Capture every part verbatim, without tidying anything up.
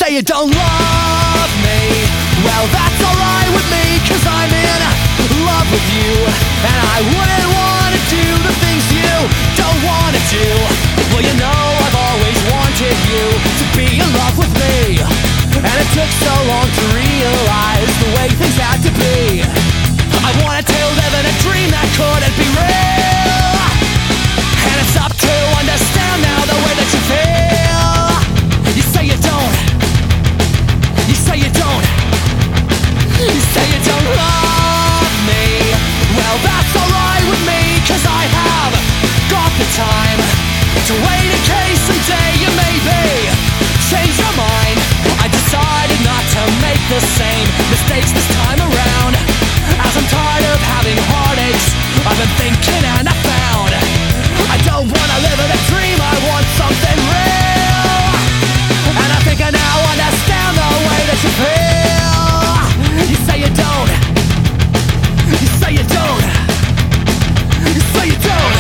say you don't love me. Well, that's alright with me, cause I'm in love with you. And I wouldn't wanna do the things you don't wanna do. Well, you know I've always wanted you to be in love with me. And it took so long to realize the way things had to be. I wanted to live in a dream that couldn't be real. And it's up to understand now the way that you feel. You say you don't. You say you don't. You say you don't love me. Well, that's alright with me, cause I have got the time to wait in case someday you maybe change your mind. I decided not to make the same mistakes this time around. As I'm tired of having heartaches, I've been thinking and I found I don't wanna live in a dream, I want something real. And I think I now understand the way that you feel. You say you don't. You say you don't. You say you don't.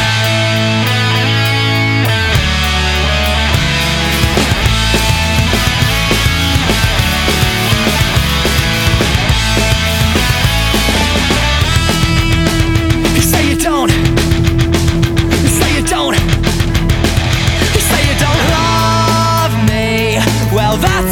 You say you don't. You say you don't. You say you don't love me. Well, that's